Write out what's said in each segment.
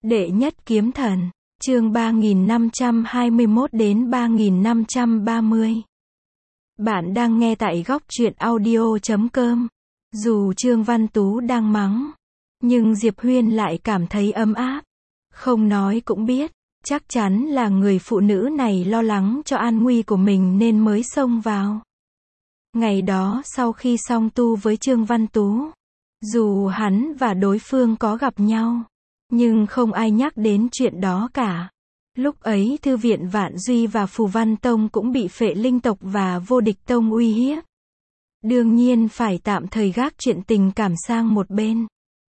Đệ nhất kiếm thần, chương 3521 đến 3530. Bạn đang nghe tại góc truyện audio.com. Dù Trương Văn Tú đang mắng, nhưng Diệp Huyên lại cảm thấy ấm áp. Không nói cũng biết, chắc chắn là người phụ nữ này lo lắng cho an nguy của mình nên mới xông vào. Ngày đó sau khi song tu với Trương Văn Tú, dù hắn và đối phương có gặp nhau, nhưng không ai nhắc đến chuyện đó cả. Lúc ấy Thư viện Vạn Duy và Phù Văn Tông cũng bị Phệ Linh tộc và Vô Địch Tông uy hiếp. Đương nhiên phải tạm thời gác chuyện tình cảm sang một bên.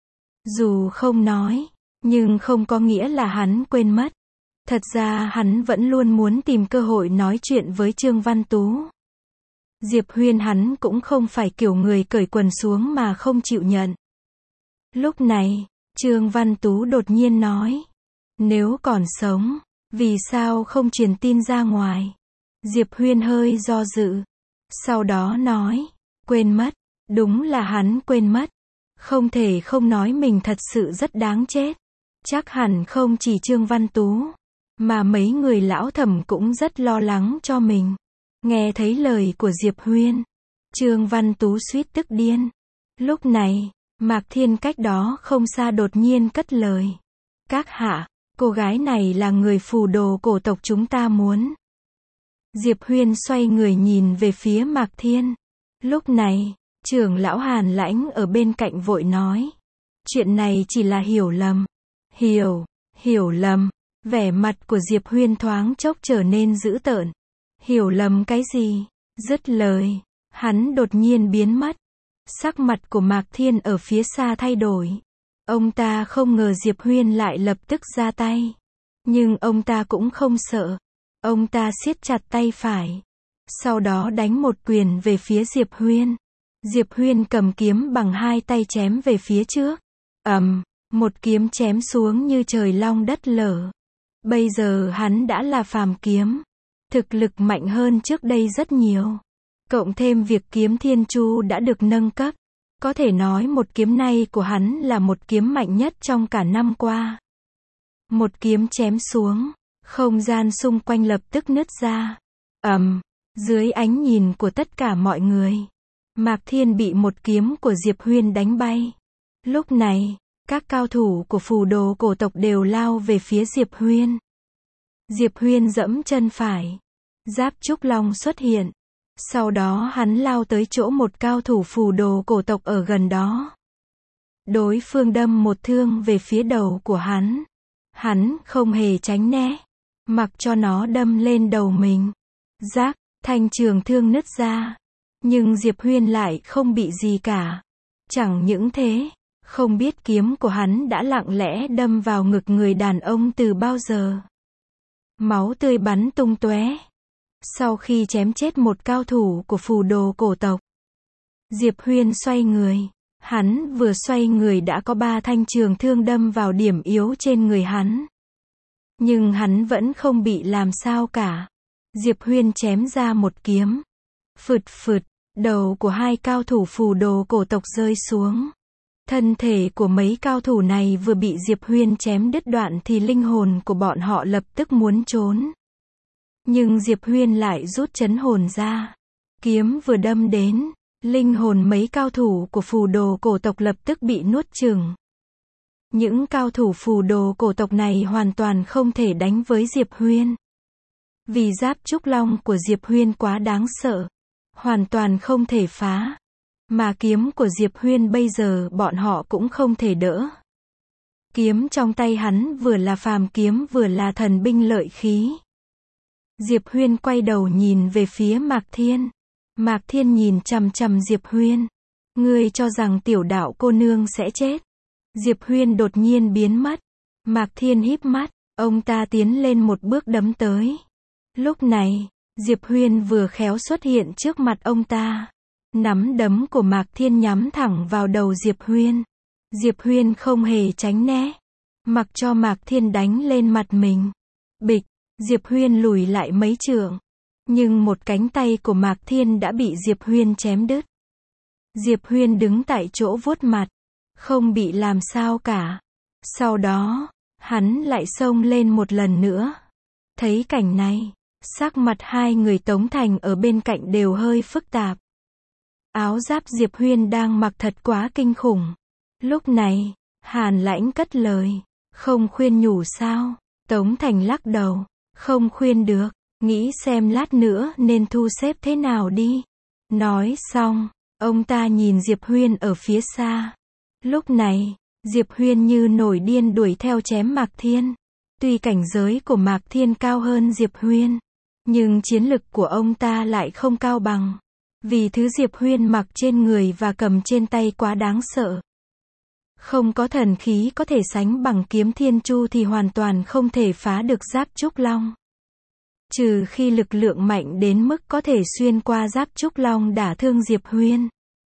Dù không nói, nhưng không có nghĩa là hắn quên mất. Thật ra hắn vẫn luôn muốn tìm cơ hội nói chuyện với Trương Văn Tú. Diệp Huyên hắn cũng không phải kiểu người cởi quần xuống mà không chịu nhận. Lúc này, Trương Văn Tú đột nhiên nói, nếu còn sống, vì sao không truyền tin ra ngoài? Diệp Huyên hơi do dự. Sau đó nói, quên mất, đúng là hắn quên mất. Không thể không nói mình thật sự rất đáng chết. Chắc hẳn không chỉ Trương Văn Tú, mà mấy người lão thẩm cũng rất lo lắng cho mình. Nghe thấy lời của Diệp Huyên, Trương Văn Tú suýt tức điên. Lúc này, Mạc Thiên cách đó không xa đột nhiên cất lời. Các hạ, cô gái này là người phù đồ cổ tộc chúng ta muốn. Diệp Huyên xoay người nhìn về phía Mạc Thiên. Lúc này, trưởng lão Hàn Lãnh ở bên cạnh vội nói. Chuyện này chỉ là hiểu lầm. Hiểu lầm. Vẻ mặt của Diệp Huyên thoáng chốc trở nên dữ tợn. Hiểu lầm cái gì? Dứt lời, hắn đột nhiên biến mất. Sắc mặt của Mạc Thiên ở phía xa thay đổi. Ông ta không ngờ Diệp Huyên lại lập tức ra tay. Nhưng ông ta cũng không sợ. Ông ta siết chặt tay phải. Sau đó đánh một quyền về phía Diệp Huyên. Diệp Huyên cầm kiếm bằng hai tay chém về phía trước. Một kiếm chém xuống như trời long đất lở. Bây giờ hắn đã là phàm kiếm. Thực lực mạnh hơn trước đây rất nhiều. Cộng thêm việc kiếm Thiên Chu đã được nâng cấp. Có thể nói một kiếm này của hắn là một kiếm mạnh nhất trong cả năm qua. Một kiếm chém xuống, không gian xung quanh lập tức nứt ra. Dưới ánh nhìn của tất cả mọi người, Mạc Thiên bị một kiếm của Diệp Huyên đánh bay. Lúc này, các cao thủ của phù đồ cổ tộc đều lao về phía Diệp Huyên. Diệp Huyên giẫm chân phải. Giáp Trúc Long xuất hiện. Sau đó hắn lao tới chỗ một cao thủ phù đồ cổ tộc ở gần đó. Đối phương đâm một thương về phía đầu của hắn. Hắn không hề tránh né. Mặc cho nó đâm lên đầu mình. Rác, thanh trường thương nứt ra. Nhưng Diệp Huyên lại không bị gì cả. Chẳng những thế, không biết kiếm của hắn đã lặng lẽ đâm vào ngực người đàn ông từ bao giờ. Máu tươi bắn tung tóe. Sau khi chém chết một cao thủ của phù đồ cổ tộc, Diệp Huyên xoay người. Hắn vừa xoay người đã có 3 thanh trường thương đâm vào điểm yếu trên người hắn. Nhưng hắn vẫn không bị làm sao cả. Diệp Huyên chém ra một kiếm. Phụt, đầu của hai cao thủ phù đồ cổ tộc rơi xuống. Thân thể của mấy cao thủ này vừa bị Diệp Huyên chém đứt đoạn thì linh hồn của bọn họ lập tức muốn trốn. Nhưng Diệp Huyên lại rút chấn hồn ra. Kiếm vừa đâm đến, linh hồn mấy cao thủ của phù đồ cổ tộc lập tức bị nuốt chửng. Những cao thủ phù đồ cổ tộc này hoàn toàn không thể đánh với Diệp Huyên. Vì giáp Trúc Long của Diệp Huyên quá đáng sợ. Hoàn toàn không thể phá. Mà kiếm của Diệp Huyên bây giờ bọn họ cũng không thể đỡ. Kiếm trong tay hắn vừa là phàm kiếm vừa là thần binh lợi khí. Diệp Huyên quay đầu nhìn về phía Mạc Thiên. Mạc Thiên nhìn chằm chằm Diệp Huyên. Ngươi cho rằng tiểu đạo cô nương sẽ chết. Diệp Huyên đột nhiên biến mất. Mạc Thiên híp mắt. Ông ta tiến lên một bước đấm tới. Lúc này, Diệp Huyên vừa khéo xuất hiện trước mặt ông ta. Nắm đấm của Mạc Thiên nhắm thẳng vào đầu Diệp Huyên. Diệp Huyên không hề tránh né. Mặc cho Mạc Thiên đánh lên mặt mình. Bịch, Diệp Huyên lùi lại mấy trượng. Nhưng một cánh tay của Mạc Thiên đã bị Diệp Huyên chém đứt. Diệp Huyên đứng tại chỗ vuốt mặt. Không bị làm sao cả. Sau đó, Hắn lại xông lên một lần nữa. Thấy cảnh này, sắc mặt hai người Tống Thành ở bên cạnh đều hơi phức tạp. Áo giáp Diệp Huyên đang mặc thật quá kinh khủng. Lúc này, Hàn Lãnh cất lời, không khuyên nhủ sao? Tống Thành lắc đầu, không khuyên được, nghĩ xem lát nữa nên thu xếp thế nào đi. Nói xong, ông ta nhìn Diệp Huyên ở phía xa. Lúc này, Diệp Huyên như nổi điên đuổi theo chém Mạc Thiên. Tuy cảnh giới của Mạc Thiên cao hơn Diệp Huyên, nhưng chiến lực của ông ta lại không cao bằng. Vì thứ Diệp Huyên mặc trên người và cầm trên tay quá đáng sợ. Không có thần khí có thể sánh bằng kiếm Thiên Chu thì hoàn toàn không thể phá được giáp Trúc Long. Trừ khi lực lượng mạnh đến mức có thể xuyên qua giáp Trúc Long đả thương Diệp Huyên.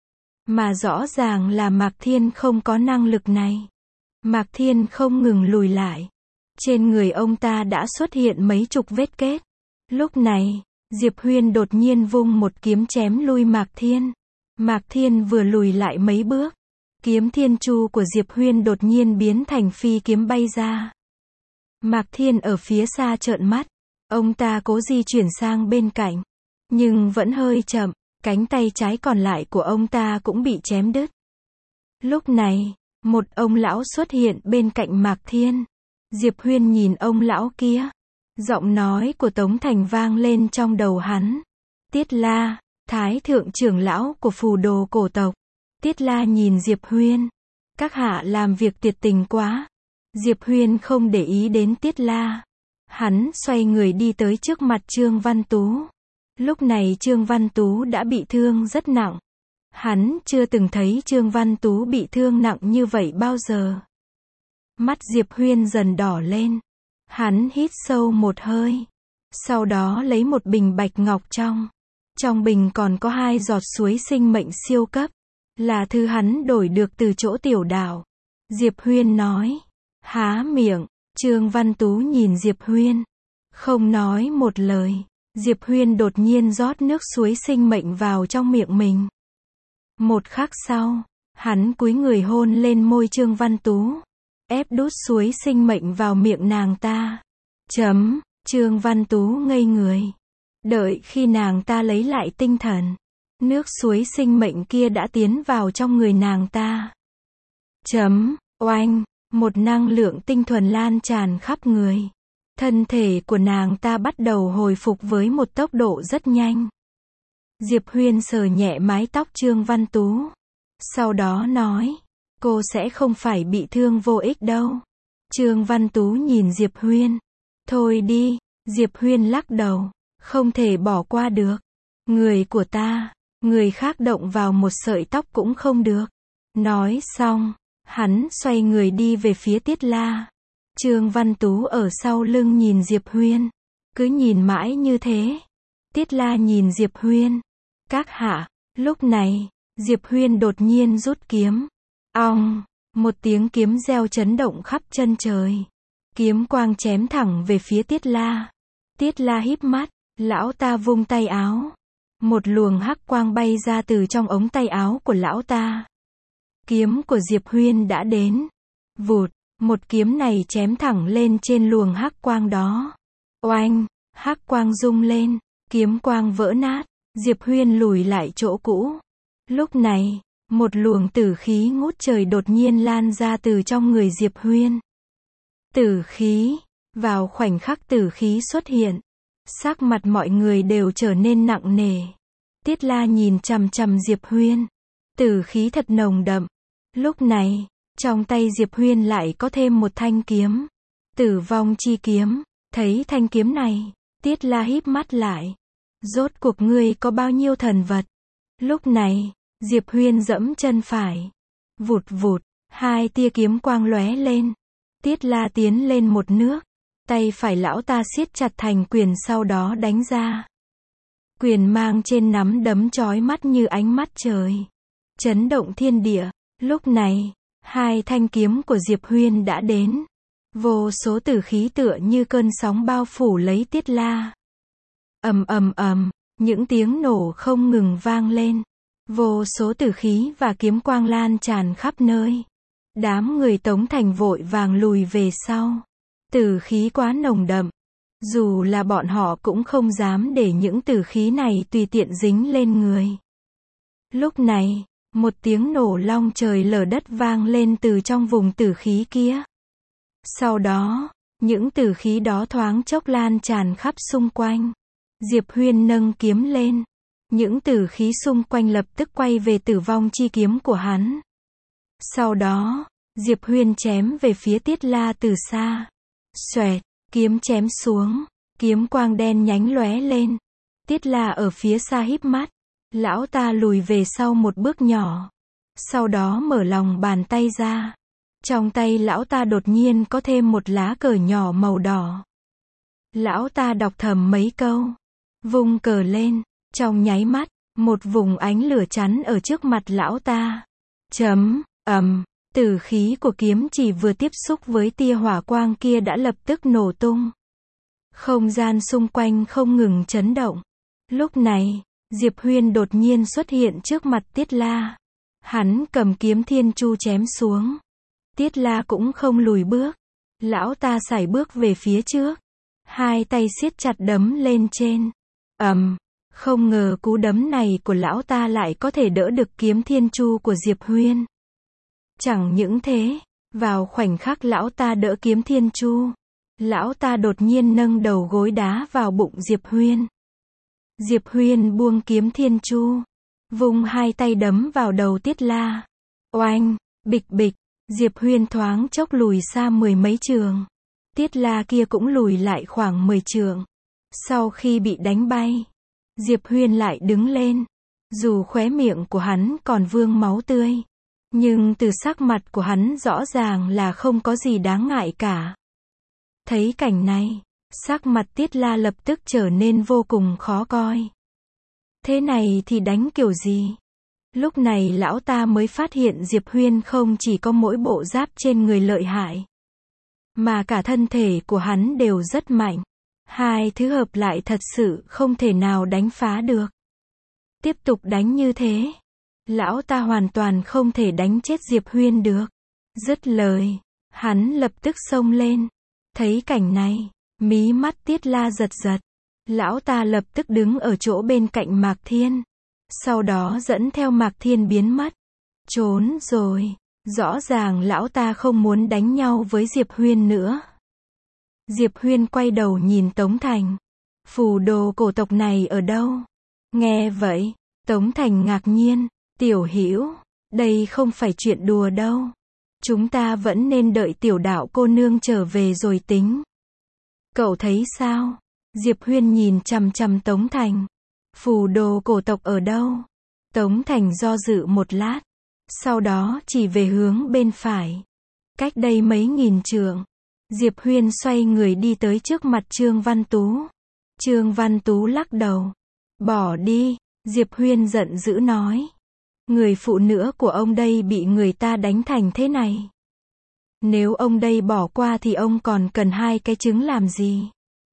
Mà rõ ràng là Mạc Thiên không có năng lực này. Mạc Thiên không ngừng lùi lại. Trên người ông ta đã xuất hiện mấy chục vết kết. Lúc này, Diệp Huyên đột nhiên vung một kiếm chém lui Mạc Thiên. Mạc Thiên vừa lùi lại mấy bước. Kiếm Thiên Chu của Diệp Huyên đột nhiên biến thành phi kiếm bay ra. Mạc Thiên ở phía xa trợn mắt. Ông ta cố di chuyển sang bên cạnh. Nhưng vẫn hơi chậm. Cánh tay trái còn lại của ông ta cũng bị chém đứt. Lúc này, một ông lão xuất hiện bên cạnh Mạc Thiên. Diệp Huyên nhìn ông lão kia. Giọng nói của Tống Thành vang lên trong đầu hắn. Tiết La, Thái thượng trưởng lão của Phù Đồ cổ tộc. Tiết La nhìn Diệp Huyên. Các hạ làm việc tuyệt tình quá. Diệp Huyên không để ý đến Tiết La. Hắn xoay người đi tới trước mặt Trương Văn Tú. Lúc này Trương Văn Tú đã bị thương rất nặng. Hắn chưa từng thấy Trương Văn Tú bị thương nặng như vậy bao giờ. Mắt Diệp Huyên dần đỏ lên. Hắn hít sâu một hơi. Sau đó lấy một bình bạch ngọc trong. Trong bình còn có 2 giọt suối sinh mệnh siêu cấp. Là thứ hắn đổi được từ chỗ tiểu đảo. Diệp Huyên nói. Há miệng. Trương Văn Tú nhìn Diệp Huyên. Không nói một lời. Diệp Huyên đột nhiên rót nước suối sinh mệnh vào trong miệng mình. Một khắc sau, hắn cúi người hôn lên môi Trương Văn Tú. Ép đút suối sinh mệnh vào miệng nàng ta. Trương Văn Tú ngây người. Đợi khi nàng ta lấy lại tinh thần. Nước suối sinh mệnh kia đã tiến vào trong người nàng ta. Oanh, một năng lượng tinh thuần lan tràn khắp người. Thân thể của nàng ta bắt đầu hồi phục với một tốc độ rất nhanh. Diệp Huyên sờ nhẹ mái tóc Trương Văn Tú. Sau đó nói, cô sẽ không phải bị thương vô ích đâu. Trương Văn Tú nhìn Diệp Huyên. Thôi đi, Diệp Huyên lắc đầu. Không thể bỏ qua được. Người của ta, người khác động vào một sợi tóc cũng không được. Nói xong, hắn xoay người đi về phía Tiết La. Trương Văn Tú ở sau lưng nhìn Diệp Huyên. Cứ nhìn mãi như thế. Tiết La nhìn Diệp Huyên. Các hạ, lúc này, Diệp Huyên đột nhiên rút kiếm. Ong, một tiếng kiếm reo chấn động khắp chân trời. Kiếm quang chém thẳng về phía Tiết La. Tiết La híp mắt, lão ta vung tay áo. Một luồng hắc quang bay ra từ trong ống tay áo của lão ta. Kiếm của Diệp Huyên đã đến. Vụt, một kiếm này chém thẳng lên trên luồng hắc quang đó. Oanh, hắc quang rung lên, kiếm quang vỡ nát, Diệp Huyên lùi lại chỗ cũ. Lúc này, một luồng tử khí ngút trời đột nhiên lan ra từ trong người Diệp Huyên. Tử khí, vào khoảnh khắc tử khí xuất hiện, sắc mặt mọi người đều trở nên nặng nề. Tiết La nhìn chằm chằm Diệp Huyên. Tử khí thật nồng đậm. Lúc này, trong tay Diệp Huyên lại có thêm một thanh kiếm. Tử vong chi kiếm. Thấy thanh kiếm này, Tiết La híp mắt lại. Rốt cuộc ngươi có bao nhiêu thần vật? Lúc này, Diệp Huyên giẫm chân phải. Vụt vụt, 2 tia kiếm quang lóe lên. Tiết La tiến lên một nước. Tay phải lão ta siết chặt thành quyền sau đó đánh ra. Quyền mang trên nắm đấm chói mắt như ánh mắt trời. Chấn động thiên địa. Lúc này, 2 thanh kiếm của Diệp Huyên đã đến. Vô số tử khí tựa như cơn sóng bao phủ lấy Tiết La. Ầm ầm ầm, những tiếng nổ không ngừng vang lên. Vô số tử khí và kiếm quang lan tràn khắp nơi. Đám người Tống Thành vội vàng lùi về sau. Tử khí quá nồng đậm. Dù là bọn họ cũng không dám để những tử khí này tùy tiện dính lên người. Lúc này, một tiếng nổ long trời lở đất vang lên từ trong vùng tử khí kia. Sau đó, những tử khí đó thoáng chốc lan tràn khắp xung quanh. Diệp Huyên nâng kiếm lên. Những tử khí xung quanh lập tức quay về tử vong chi kiếm của hắn. Sau đó, Diệp Huyên chém về phía Tiết La từ xa. Xoẹt, kiếm chém xuống, kiếm quang đen nhánh lóe lên. Tiết La ở phía xa híp mắt. Lão ta lùi về sau một bước nhỏ. Sau đó mở lòng bàn tay ra. Trong tay lão ta đột nhiên có thêm một lá cờ nhỏ màu đỏ. Lão ta đọc thầm mấy câu. Vung cờ lên. Trong nháy mắt, một vùng ánh lửa chắn ở trước mặt lão ta. Tử khí của kiếm chỉ vừa tiếp xúc với tia hỏa quang kia đã lập tức nổ tung. Không gian xung quanh không ngừng chấn động. Lúc này, Diệp Huyên đột nhiên xuất hiện trước mặt Tiết La. Hắn cầm kiếm thiên chu chém xuống. Tiết La cũng không lùi bước. Lão ta sải bước về phía trước. Hai tay siết chặt đấm lên trên. Không ngờ cú đấm này của lão ta lại có thể đỡ được kiếm thiên chu của Diệp Huyên. Chẳng những thế, vào khoảnh khắc lão ta đỡ kiếm thiên chu, lão ta đột nhiên nâng đầu gối đá vào bụng Diệp Huyên. Diệp Huyên buông kiếm thiên chu, vung hai tay đấm vào đầu Tiết La. Oanh, bịch bịch, Diệp Huyên thoáng chốc lùi xa mười mấy trượng. Tiết La kia cũng lùi lại khoảng 10 trượng. Sau khi bị đánh bay, Diệp Huyên lại đứng lên. Dù khóe miệng của hắn còn vương máu tươi, nhưng từ sắc mặt của hắn rõ ràng là không có gì đáng ngại cả. Thấy cảnh này, sắc mặt Tiết La lập tức trở nên vô cùng khó coi. Thế này thì đánh kiểu gì? Lúc này lão ta mới phát hiện Diệp Huyên không chỉ có mỗi bộ giáp trên người lợi hại, mà cả thân thể của hắn đều rất mạnh. Hai thứ hợp lại thật sự không thể nào đánh phá được. Tiếp tục đánh như thế, lão ta hoàn toàn không thể đánh chết Diệp Huyên được. Dứt lời, hắn lập tức xông lên. Thấy cảnh này, mí mắt Tiết La giật giật. Lão ta lập tức đứng ở chỗ bên cạnh Mạc Thiên. Sau đó dẫn theo Mạc Thiên biến mất. Trốn rồi. Rõ ràng lão ta không muốn đánh nhau với Diệp Huyên nữa. Diệp Huyên quay đầu nhìn Tống Thành. Phù đồ cổ tộc này ở đâu? Nghe vậy, Tống Thành ngạc nhiên. Tiểu Hữu, đây không phải chuyện đùa đâu. Chúng ta vẫn nên đợi tiểu đạo cô nương trở về rồi tính. Cậu thấy sao? Diệp Huyên nhìn chằm chằm Tống Thành. Phù đồ cổ tộc ở đâu? Tống Thành do dự một lát. Sau đó chỉ về hướng bên phải. Cách đây mấy nghìn trượng. Diệp Huyên xoay người đi tới trước mặt Trương Văn Tú. Trương Văn Tú lắc đầu. Bỏ đi, Diệp Huyên giận dữ nói. Người phụ nữ của ông đây bị người ta đánh thành thế này. Nếu ông đây bỏ qua thì ông còn cần hai cái trứng làm gì?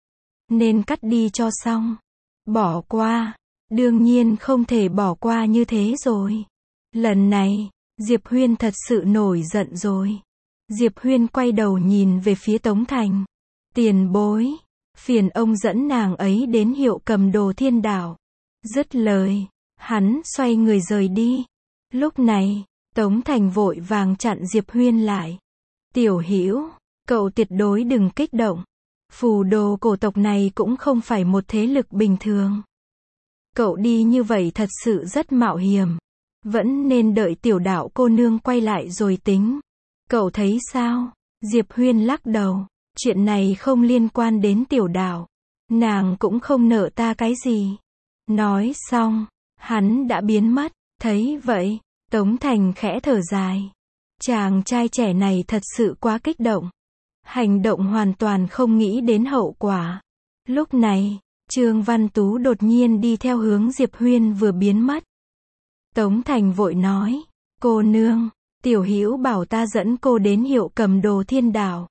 Nên cắt đi cho xong. Bỏ qua? Đương nhiên không thể bỏ qua như thế rồi. Lần này, Diệp Huyên thật sự nổi giận rồi. Diệp Huyên quay đầu nhìn về phía Tống Thành. Tiền bối, phiền ông dẫn nàng ấy đến Hiệu Cầm Đồ Thiên Đảo. Dứt lời, hắn xoay người rời đi. Lúc này, Tống Thành vội vàng chặn Diệp Huyên lại. Tiểu Hữu, cậu tuyệt đối đừng kích động. Phù đồ cổ tộc này cũng không phải một thế lực bình thường. Cậu đi như vậy thật sự rất mạo hiểm. Vẫn nên đợi tiểu đạo cô nương quay lại rồi tính. Cậu thấy sao? Diệp Huyên lắc đầu. Chuyện này không liên quan đến tiểu đạo. Nàng cũng không nợ ta cái gì. Nói xong, hắn đã biến mất. Thấy vậy, Tống Thành khẽ thở dài. Chàng trai trẻ này thật sự quá kích động. Hành động hoàn toàn không nghĩ đến hậu quả. Lúc này, Trương Văn Tú đột nhiên đi theo hướng Diệp Huyên vừa biến mất. Tống Thành vội nói. Cô nương, tiểu hữu bảo ta dẫn cô đến Hiệu Cầm Đồ Thiên Đảo.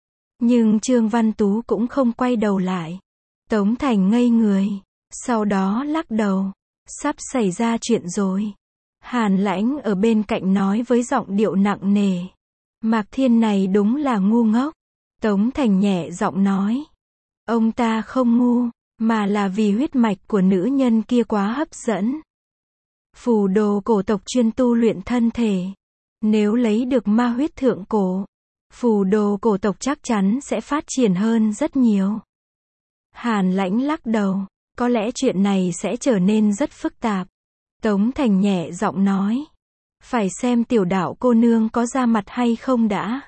Nhưng Trương Văn Tú cũng không quay đầu lại. Tống Thành ngây người. Sau đó lắc đầu. Sắp xảy ra chuyện rồi. Hàn Lãnh ở bên cạnh nói với giọng điệu nặng nề. Mạc Thiên này đúng là ngu ngốc. Tống Thành nhẹ giọng nói. Ông ta không ngu, mà là vì huyết mạch của nữ nhân kia quá hấp dẫn. Phù đồ cổ tộc chuyên tu luyện thân thể. Nếu lấy được ma huyết thượng cổ, phù đồ cổ tộc chắc chắn sẽ phát triển hơn rất nhiều. Hàn Lãnh lắc đầu. Có lẽ chuyện này sẽ trở nên rất phức tạp. Tống Thành nhẹ giọng nói. Phải xem tiểu đạo cô nương có ra mặt hay không đã.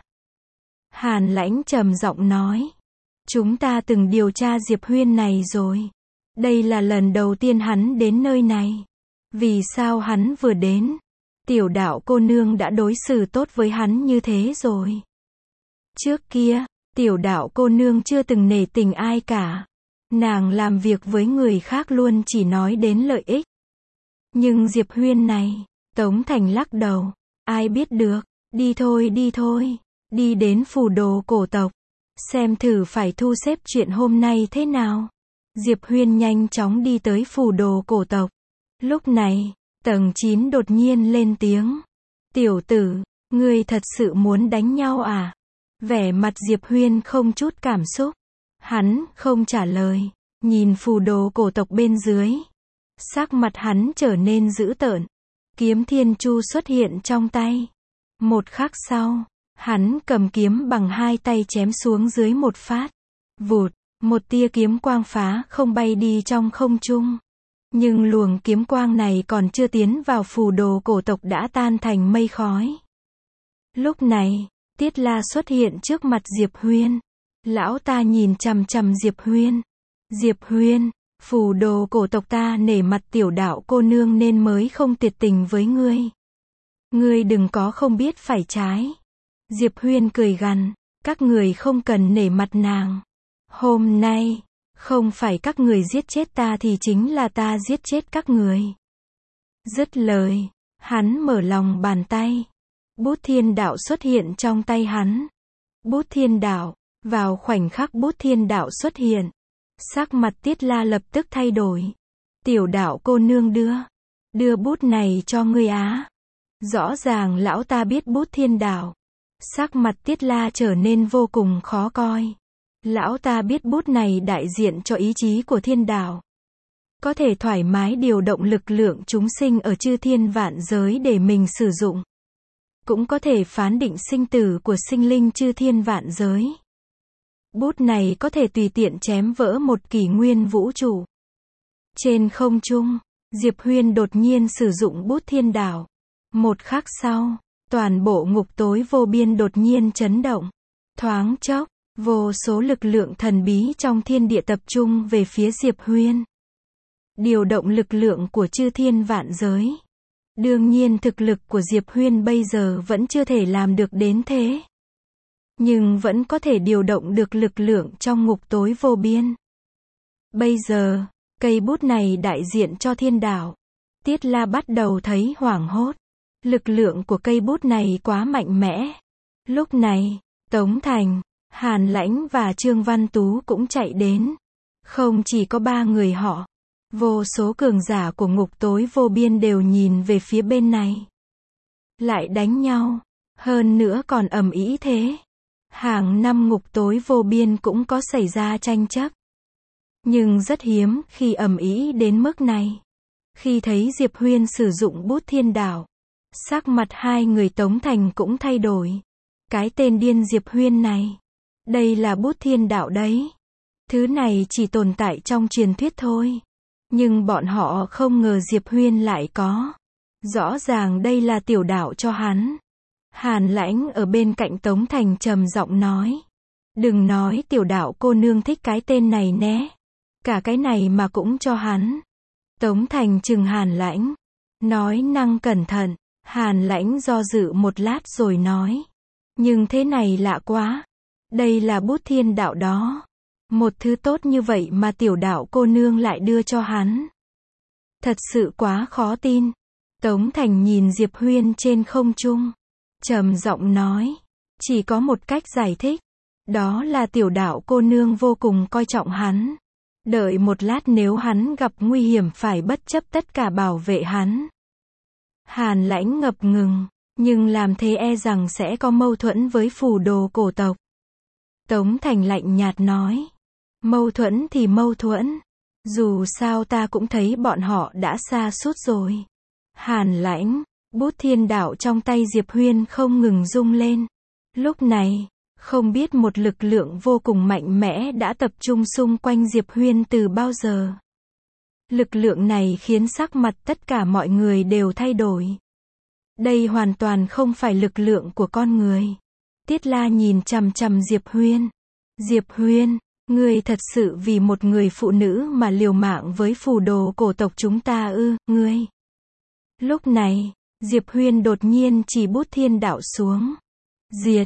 Hàn Lãnh trầm giọng nói. Chúng ta từng điều tra Diệp Huyên này rồi. Đây là lần đầu tiên hắn đến nơi này. Vì sao hắn vừa đến, tiểu đạo cô nương đã đối xử tốt với hắn như thế rồi? Trước kia, tiểu đạo cô nương chưa từng nể tình ai cả. Nàng làm việc với người khác luôn chỉ nói đến lợi ích. Nhưng Diệp Huyên này, Tống Thành lắc đầu. Ai biết được, đi thôi đi thôi. Đi đến phù đồ cổ tộc. Xem thử phải thu xếp chuyện hôm nay thế nào. Diệp Huyên nhanh chóng đi tới phù đồ cổ tộc. Lúc này, tầng 9 đột nhiên lên tiếng. Tiểu tử, ngươi thật sự muốn đánh nhau à? Vẻ mặt Diệp Huyên không chút cảm xúc. Hắn không trả lời, nhìn phù đồ cổ tộc bên dưới. Sắc mặt hắn trở nên dữ tợn. Kiếm Thiên Chu xuất hiện trong tay. Một khắc sau, hắn cầm kiếm bằng hai tay chém xuống dưới một phát. Vụt, một tia kiếm quang phá không bay đi trong không trung. Nhưng luồng kiếm quang này còn chưa tiến vào phù đồ cổ tộc đã tan thành mây khói. Lúc này, Tiết La xuất hiện trước mặt Diệp Huyên. Lão ta nhìn chằm chằm Diệp Huyên. Diệp Huyên, phù đồ cổ tộc ta nể mặt tiểu đạo cô nương nên mới không tuyệt tình với ngươi. Ngươi đừng có không biết phải trái. Diệp Huyên cười gằn, các người không cần nể mặt nàng. Hôm nay, không phải các người giết chết ta thì chính là ta giết chết các người. Dứt lời, hắn mở lòng bàn tay. Bút thiên đạo xuất hiện trong tay hắn. Bút thiên đạo, vào khoảnh khắc bút thiên đạo xuất hiện, sắc mặt Tiết La lập tức thay đổi. Tiểu đạo cô nương đưa bút này cho ngươi á. Rõ ràng lão ta biết bút thiên đạo. Sắc mặt Tiết La trở nên vô cùng khó coi. Lão ta biết bút này đại diện cho ý chí của thiên đạo. Có thể thoải mái điều động lực lượng chúng sinh ở chư thiên vạn giới để mình sử dụng. Cũng có thể phán định sinh tử của sinh linh chư thiên vạn giới. Bút này có thể tùy tiện chém vỡ một kỷ nguyên vũ trụ. Trên không trung, Diệp Huyên đột nhiên sử dụng bút thiên đạo. Một khắc sau, toàn bộ ngục tối vô biên đột nhiên chấn động. Thoáng chốc, vô số lực lượng thần bí trong thiên địa tập trung về phía Diệp Huyên. Điều động lực lượng của chư thiên vạn giới. Đương nhiên thực lực của Diệp Huyên bây giờ vẫn chưa thể làm được đến thế. Nhưng vẫn có thể điều động được lực lượng trong ngục tối vô biên. Bây giờ, cây bút này đại diện cho thiên đạo. Tiết La bắt đầu thấy hoảng hốt. Lực lượng của cây bút này quá mạnh mẽ. Lúc này, Tống Thành, Hàn Lãnh và Trương Văn Tú cũng chạy đến. Không chỉ có ba người họ. Vô số cường giả của ngục tối vô biên đều nhìn về phía bên này. Lại đánh nhau. Hơn nữa còn ầm ĩ thế. Hàng năm ngục tối vô biên cũng có xảy ra tranh chấp. Nhưng rất hiếm khi ầm ĩ đến mức này. Khi thấy Diệp Huyên sử dụng bút thiên đạo, sắc mặt hai người Tống Thành cũng thay đổi. Cái tên điên Diệp Huyên này. Đây là bút thiên đạo đấy. Thứ này chỉ tồn tại trong truyền thuyết thôi. Nhưng bọn họ không ngờ Diệp Huyên lại có. Rõ ràng đây là tiểu đạo cho hắn. Hàn Lãnh ở bên cạnh Tống Thành trầm giọng nói. Đừng nói tiểu đạo cô nương thích cái tên này nhé. Cả cái này mà cũng cho hắn. Tống Thành trừng Hàn Lãnh. Nói năng cẩn thận. Hàn Lãnh do dự một lát rồi nói. Nhưng thế này lạ quá. Đây là bút thiên đạo đó. Một thứ tốt như vậy mà tiểu đạo cô nương lại đưa cho hắn. Thật sự quá khó tin. Tống Thành nhìn Diệp Huyên trên không trung. Trầm giọng nói. Chỉ có một cách giải thích. Đó là tiểu đạo cô nương vô cùng coi trọng hắn. Đợi một lát nếu hắn gặp nguy hiểm phải bất chấp tất cả bảo vệ hắn. Hàn Lãnh ngập ngừng. Nhưng làm thế e rằng sẽ có mâu thuẫn với phù đồ cổ tộc. Tống Thành lạnh nhạt nói. Mâu thuẫn thì mâu thuẫn. Dù sao ta cũng thấy bọn họ đã sa sút rồi. Hàn Lãnh, bút thiên đạo trong tay Diệp Huyên không ngừng rung lên. Lúc này, không biết một lực lượng vô cùng mạnh mẽ đã tập trung xung quanh Diệp Huyên từ bao giờ. Lực lượng này khiến sắc mặt tất cả mọi người đều thay đổi. Đây hoàn toàn không phải lực lượng của con người. Tiết La nhìn chằm chằm Diệp Huyên. Diệp Huyên, ngươi thật sự vì một người phụ nữ mà liều mạng với phù đồ cổ tộc chúng ta ư, ngươi. Lúc này, Diệp Huyên đột nhiên chỉ bút thiên đạo xuống. Diệt,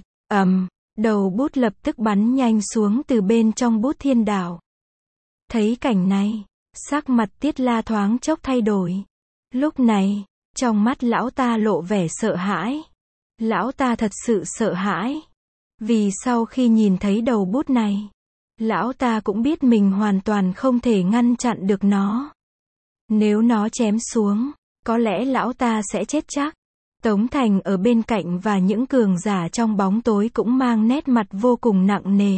đầu bút lập tức bắn nhanh xuống từ bên trong bút thiên đạo. Thấy cảnh này, sắc mặt Tiết La thoáng chốc thay đổi. Lúc này, trong mắt lão ta lộ vẻ sợ hãi. Lão ta thật sự sợ hãi. Vì sau khi nhìn thấy đầu bút này, lão ta cũng biết mình hoàn toàn không thể ngăn chặn được nó. Nếu nó chém xuống, có lẽ lão ta sẽ chết chắc. Tống Thành ở bên cạnh và những cường giả trong bóng tối cũng mang nét mặt vô cùng nặng nề.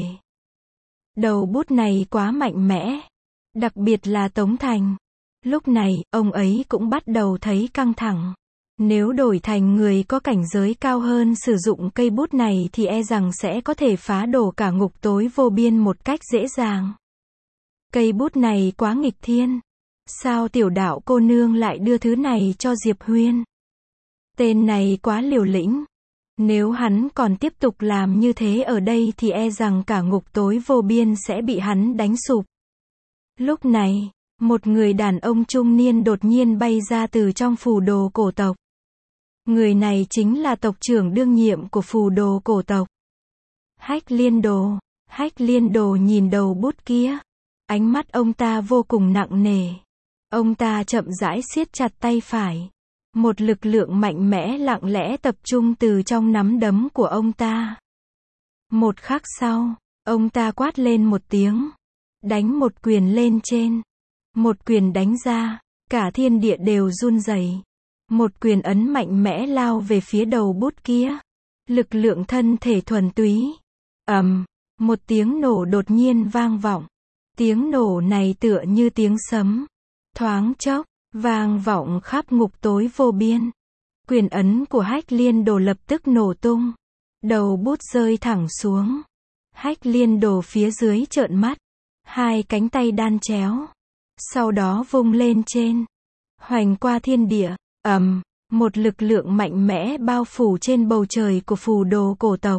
Đầu bút này quá mạnh mẽ. Đặc biệt là Tống Thành. Lúc này, ông ấy cũng bắt đầu thấy căng thẳng. Nếu đổi thành người có cảnh giới cao hơn sử dụng cây bút này thì e rằng sẽ có thể phá đổ cả ngục tối vô biên một cách dễ dàng. Cây bút này quá nghịch thiên. Sao tiểu đạo cô nương lại đưa thứ này cho Diệp Huyên? Tên này quá liều lĩnh. Nếu hắn còn tiếp tục làm như thế ở đây thì e rằng cả ngục tối vô biên sẽ bị hắn đánh sụp. Lúc này, một người đàn ông trung niên đột nhiên bay ra từ trong phù đồ cổ tộc. Người này chính là tộc trưởng đương nhiệm của phù đồ cổ tộc. Hách Liên Đồ. Hách Liên Đồ nhìn đầu bút kia. Ánh mắt ông ta vô cùng nặng nề. Ông ta chậm rãi siết chặt tay phải. Một lực lượng mạnh mẽ lặng lẽ tập trung từ trong nắm đấm của ông ta. Một khắc sau, ông ta quát lên một tiếng. Đánh một quyền lên trên. Một quyền đánh ra, cả thiên địa đều run rẩy. Một quyền ấn mạnh mẽ lao về phía đầu bút kia. Lực lượng thân thể thuần túy. Một tiếng nổ đột nhiên vang vọng. Tiếng nổ này tựa như tiếng sấm. Thoáng chốc, vang vọng khắp ngục tối vô biên. Quyền ấn của Hách Liên Đồ lập tức nổ tung. Đầu bút rơi thẳng xuống. Hách Liên Đồ phía dưới trợn mắt. Hai cánh tay đan chéo. Sau đó vung lên trên. Hoành qua thiên địa. Một lực lượng mạnh mẽ bao phủ trên bầu trời của phù đồ cổ tộc.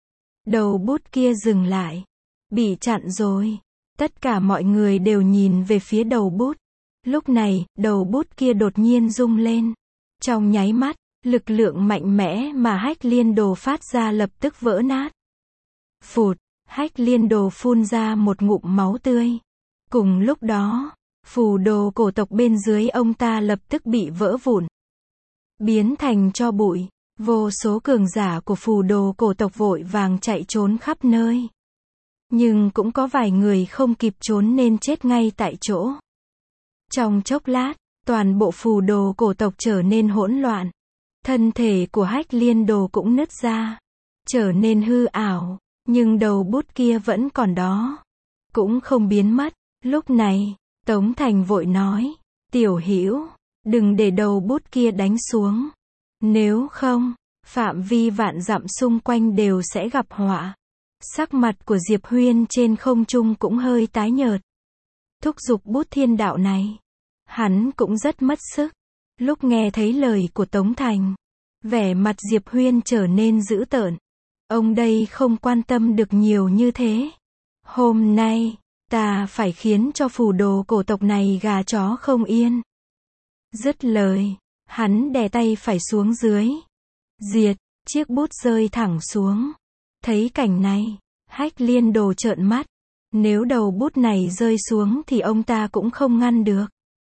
Đầu bút kia dừng lại. Bị chặn rồi. Tất cả mọi người đều nhìn về phía đầu bút. Lúc này, đầu bút kia đột nhiên rung lên. Trong nháy mắt, lực lượng mạnh mẽ mà Hách Liên Đồ phát ra lập tức vỡ nát. Phụt, Hách Liên Đồ phun ra một ngụm máu tươi. Cùng lúc đó, phù đồ cổ tộc bên dưới ông ta lập tức bị vỡ vụn. Biến thành tro bụi. Vô số cường giả của phù đồ cổ tộc vội vàng chạy trốn khắp nơi. Nhưng cũng có vài người không kịp trốn nên chết ngay tại chỗ. Trong chốc lát, toàn bộ phù đồ cổ tộc trở nên hỗn loạn. Thân thể của Hách Liên Đồ cũng nứt ra. Trở nên hư ảo. Nhưng đầu bút kia vẫn còn đó. Cũng không biến mất. Lúc này, Tống Thành vội nói. Tiểu Hữu, đừng để đầu bút kia đánh xuống. Nếu không, phạm vi vạn dặm xung quanh đều sẽ gặp họa. Sắc mặt của Diệp Huyên trên không trung cũng hơi tái nhợt. Thúc giục bút thiên đạo này. Hắn cũng rất mất sức. Lúc nghe thấy lời của Tống Thành, vẻ mặt Diệp Huyên trở nên dữ tợn. Ông đây không quan tâm được nhiều như thế. Hôm nay, ta phải khiến cho phù đồ cổ tộc này gà chó không yên. Dứt lời, hắn đè tay phải xuống dưới. Diệt, chiếc bút rơi thẳng xuống. Thấy cảnh này, Hách Liên Đồ trợn mắt. Nếu đầu bút này rơi xuống thì ông ta cũng không ngăn được.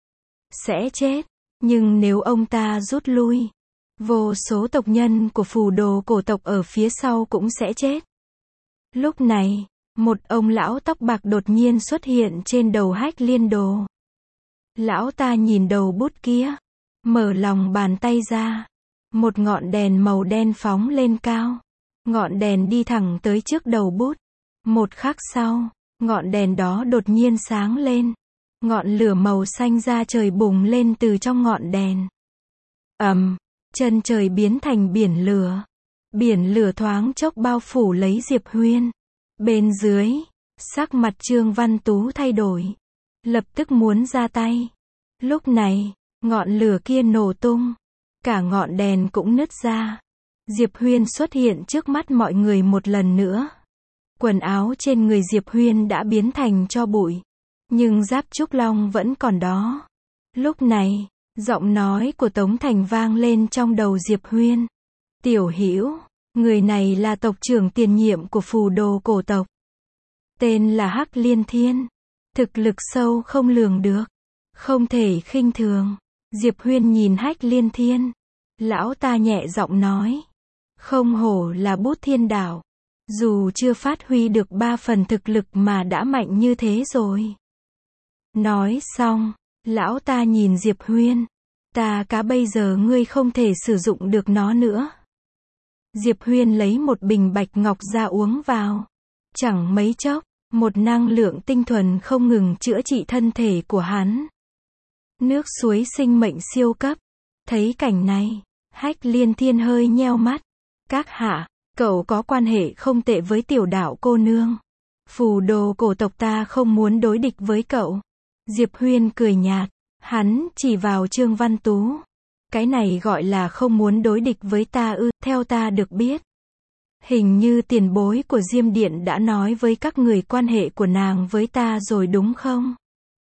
Sẽ chết. Nhưng nếu ông ta rút lui, vô số tộc nhân của phù đồ cổ tộc ở phía sau cũng sẽ chết. Lúc này, một ông lão tóc bạc đột nhiên xuất hiện trên đầu Hách Liên Đồ. Lão ta nhìn đầu bút kia, mở lòng bàn tay ra. Một ngọn đèn màu đen phóng lên cao. Ngọn đèn đi thẳng tới trước đầu bút. Một khắc sau, ngọn đèn đó đột nhiên sáng lên. Ngọn lửa màu xanh da trời bùng lên từ trong ngọn đèn. Chân trời biến thành biển lửa. Biển lửa thoáng chốc bao phủ lấy Diệp Huyên. Bên dưới, sắc mặt Trương Văn Tú thay đổi. Lập tức muốn ra tay. Lúc này, ngọn lửa kia nổ tung. Cả ngọn đèn cũng nứt ra. Diệp Huyên xuất hiện trước mắt mọi người một lần nữa. Quần áo trên người Diệp Huyên đã biến thành tro bụi. Nhưng giáp trúc long vẫn còn đó. Lúc này, giọng nói của Tống Thành vang lên trong đầu Diệp Huyên. Tiểu Hữu, người này là tộc trưởng tiền nhiệm của Phù Đồ cổ tộc. Tên là Hắc Liên Thiên. Thực lực sâu không lường được. Không thể khinh thường. Diệp Huyên nhìn Hắc Liên Thiên. Lão ta nhẹ giọng nói. Không hổ là Bút Thiên Đạo. Dù chưa phát huy được 3 phần thực lực mà đã mạnh như thế rồi. Nói xong, lão ta nhìn Diệp Huyên. Ta cá bây giờ ngươi không thể sử dụng được nó nữa. Diệp Huyên lấy một bình bạch ngọc ra uống vào. Chẳng mấy chốc, một năng lượng tinh thuần không ngừng chữa trị thân thể của hắn. Nước suối sinh mệnh siêu cấp. Thấy cảnh này, Hắc Liên Thiên hơi nheo mắt. Các hạ, cậu có quan hệ không tệ với tiểu đạo cô nương. Phù Đồ cổ tộc ta không muốn đối địch với cậu. Diệp Huyên cười nhạt. Hắn chỉ vào Trương Văn Tú. Cái này gọi là không muốn đối địch với ta ư? Theo ta được biết, hình như tiền bối của Diêm Điện đã nói với các người quan hệ của nàng với ta rồi đúng không?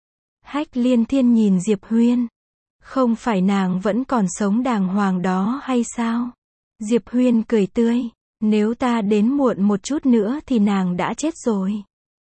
Hắc Liên Thiên nhìn Diệp Huyên. Không phải nàng vẫn còn sống đàng hoàng đó hay sao? Diệp Huyên cười tươi. Nếu ta đến muộn một chút nữa thì nàng đã chết rồi.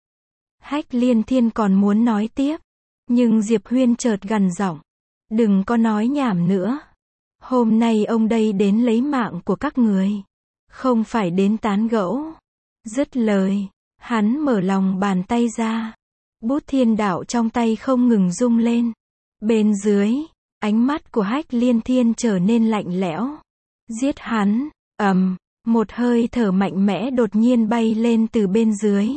Hắc Liên Thiên còn muốn nói tiếp. Nhưng Diệp Huyên chợt gằn giọng. Đừng có nói nhảm nữa. Hôm nay ông đây đến lấy mạng của các người. Không phải đến tán gẫu. Dứt lời, hắn mở lòng bàn tay ra. Bút Thiên Đạo trong tay không ngừng rung lên. Bên dưới, ánh mắt của Hắc Liên Thiên trở nên lạnh lẽo. Giết hắn. Một hơi thở mạnh mẽ đột nhiên bay lên từ bên dưới.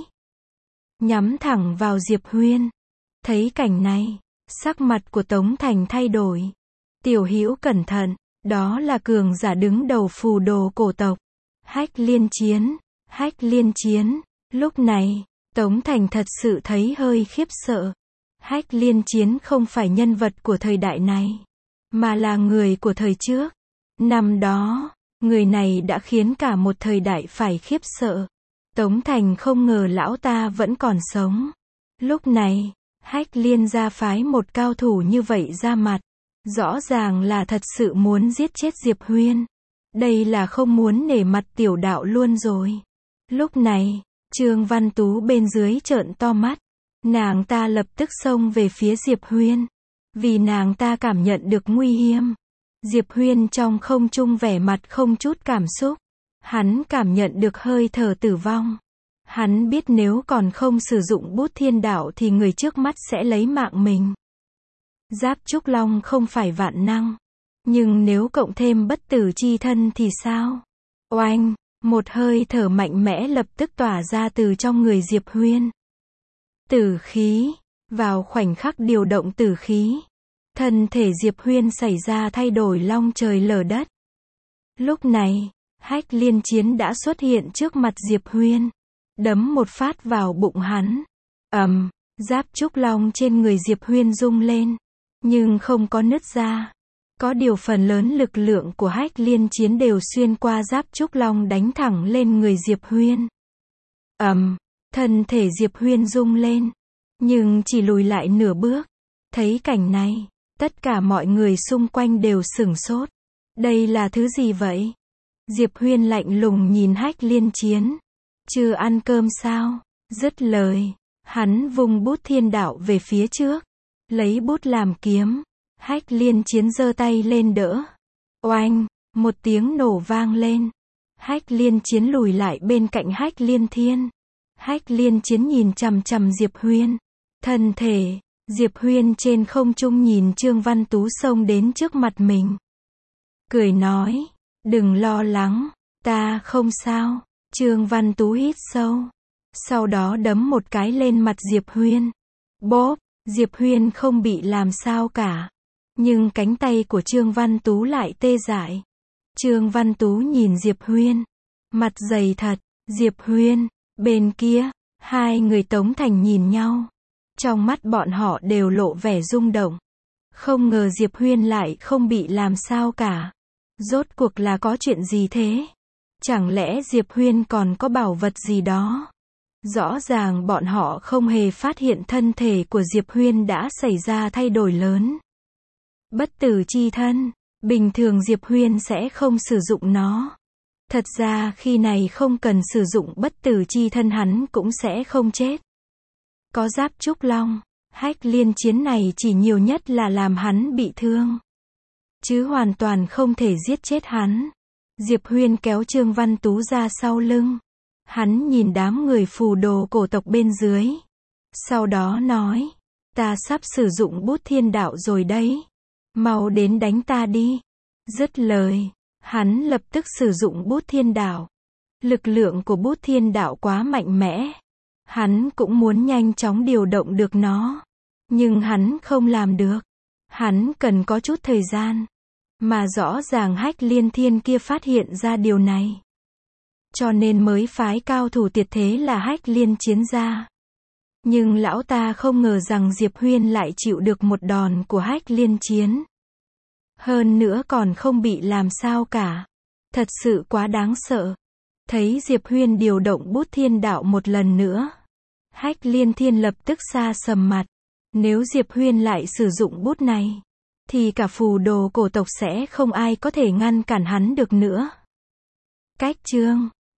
Nhắm thẳng vào Diệp Huyên. Thấy cảnh này, sắc mặt của Tống Thành thay đổi. Tiểu Hữu cẩn thận, đó là cường giả đứng đầu Phù Đồ cổ tộc. Hắc Liên Chiến, Hắc Liên Chiến. Lúc này, Tống Thành thật sự thấy hơi khiếp sợ. Hắc Liên Chiến không phải nhân vật của thời đại này, mà là người của thời trước. Năm đó, người này đã khiến cả một thời đại phải khiếp sợ. Tống Thành không ngờ lão ta vẫn còn sống. Lúc này, Hắc Liên gia phái một cao thủ như vậy ra mặt. Rõ ràng là thật sự muốn giết chết Diệp Huyên. Đây là không muốn nể mặt tiểu đạo luôn rồi. Lúc này, Trương Văn Tú bên dưới trợn to mắt. Nàng ta lập tức xông về phía Diệp Huyên. Vì nàng ta cảm nhận được nguy hiểm. Diệp Huyên trong không trung vẻ mặt không chút cảm xúc. Hắn cảm nhận được hơi thở tử vong. Hắn biết nếu còn không sử dụng Bút Thiên Đạo thì người trước mắt sẽ lấy mạng mình. Giáp trúc long không phải vạn năng. Nhưng nếu cộng thêm bất tử chi thân thì sao? Oanh! Một hơi thở mạnh mẽ lập tức tỏa ra từ trong người Diệp Huyên. Tử khí. Vào khoảnh khắc điều động tử khí, thân thể Diệp Huyên xảy ra thay đổi long trời lở đất. Lúc này, Hắc Liên Chiến đã xuất hiện trước mặt Diệp Huyên. Đấm một phát vào bụng hắn. Giáp trúc long trên người Diệp Huyên rung lên. Nhưng không có nứt ra. Có điều phần lớn lực lượng của Hắc Liên Chiến đều xuyên qua giáp trúc long đánh thẳng lên người Diệp Huyên. Thân thể Diệp Huyên rung lên. Nhưng chỉ lùi lại nửa bước. Thấy cảnh này, tất cả mọi người xung quanh đều sửng sốt. Đây là thứ gì vậy? Diệp Huyên lạnh lùng nhìn Hắc Liên Chiến. Chưa ăn cơm sao? Dứt lời, hắn vung Bút Thiên Đạo về phía trước. Lấy bút làm kiếm. Hắc Liên Chiến giơ tay lên đỡ. Oanh! Một tiếng nổ vang lên. Hắc Liên Chiến lùi lại bên cạnh Hắc Liên Thiên. Hắc Liên Chiến nhìn chằm chằm Diệp Huyên. Thân thể, Diệp Huyên trên không trung nhìn Trương Văn Tú xông đến trước mặt mình. Cười nói, đừng lo lắng, ta không sao. Trương Văn Tú hít sâu. sau đó đấm một cái lên mặt Diệp Huyên. Bốp, Diệp Huyên không bị làm sao cả. Nhưng cánh tay của Trương Văn Tú lại tê dại. Trương Văn Tú nhìn Diệp Huyên. Mặt dày thật. Diệp Huyên, bên kia, hai người Tống Thành nhìn nhau. Trong mắt bọn họ đều lộ vẻ rung động. Không ngờ Diệp Huyên lại không bị làm sao cả. Rốt cuộc là có chuyện gì thế? Chẳng lẽ Diệp Huyên còn có bảo vật gì đó? Rõ ràng bọn họ không hề phát hiện thân thể của Diệp Huyên đã xảy ra thay đổi lớn. Bất tử chi thân, bình thường Diệp Huyên sẽ không sử dụng nó. Thật ra khi này không cần sử dụng bất tử chi thân hắn cũng sẽ không chết. Có giáp trúc long, hách liên chiến này chỉ nhiều nhất là làm hắn bị thương. Chứ hoàn toàn không thể giết chết hắn. Diệp Huyên kéo Trương Văn Tú ra sau lưng. Hắn nhìn đám người phù đồ cổ tộc bên dưới. Sau đó nói, ta sắp sử dụng bút thiên đạo rồi đấy. Mau đến đánh ta đi. Dứt lời, hắn lập tức sử dụng bút thiên đạo. Lực lượng của bút thiên đạo quá mạnh mẽ. Hắn cũng muốn nhanh chóng điều động được nó. Nhưng hắn không làm được. Hắn cần có chút thời gian. Mà rõ ràng hách liên thiên kia phát hiện ra điều này. Cho nên mới phái cao thủ tuyệt thế là hách liên chiến ra. Nhưng lão ta không ngờ rằng Diệp Huyên lại chịu được một đòn của hách liên chiến. Hơn nữa còn không bị làm sao cả. Thật sự quá đáng sợ. Thấy Diệp Huyên điều động bút thiên đạo một lần nữa. Hách liên thiên lập tức xa sầm mặt. Nếu Diệp Huyên lại sử dụng bút này, thì cả phù đồ cổ tộc sẽ không ai có thể ngăn cản hắn được nữa. Cách chương